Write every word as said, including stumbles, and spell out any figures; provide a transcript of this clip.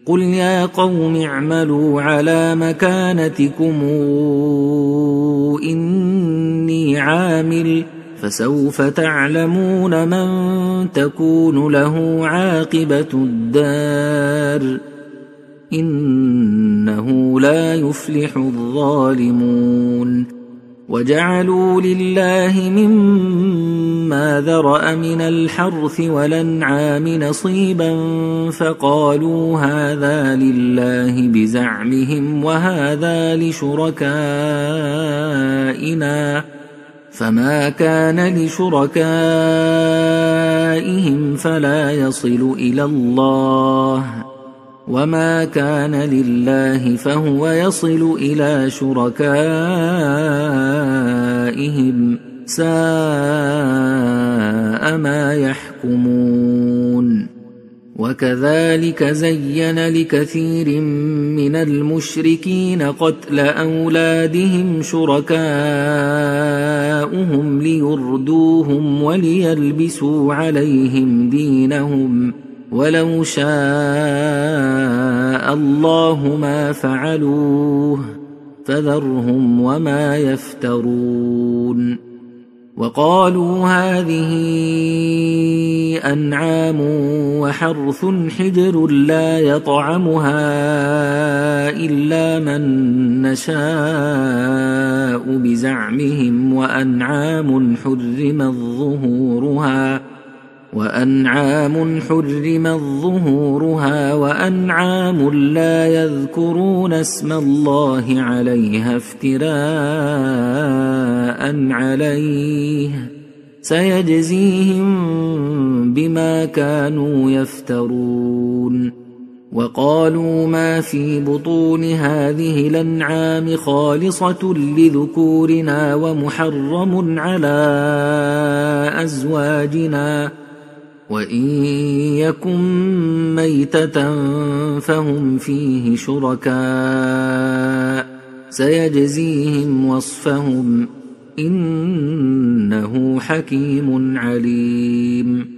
قل يا قوم اعملوا على مكانتكم إني عامل فسوف تعلمون من تكون له عاقبة الدار إنه لا يفلح الظالمون. وجعلوا لله مما ذرأ من الحرث والأنعام نصيبا فقالوا هذا لله بزعمهم وهذا لشركائنا فما كان لشركائهم فلا يصل إلى الله وما كان لله فهو يصل إلى شركائهم ساء ما يحكمون. وكذلك زين لكثير من المشركين قتل أولادهم شركاؤهم ليردوهم وليلبسوا عليهم دينهم ولو شاء الله ما فعلوه فذرهم وما يفترون. وقالوا هذه أنعام وحرث حجر لا يطعمها إلا من نشاء بزعمهم وأنعام حرمت ظهورها وأنعام حرمت ظهورها وأنعام لا يذكرون اسم الله عليها افتراء عليه سيجزيهم بما كانوا يفترون. وقالوا ما في بطون هذه الأنعام خالصة لذكورنا ومحرم على أزواجنا وإن يكن ميتة فهم فيه شركاء سيجزيهم وصفهم إنه حكيم عليم.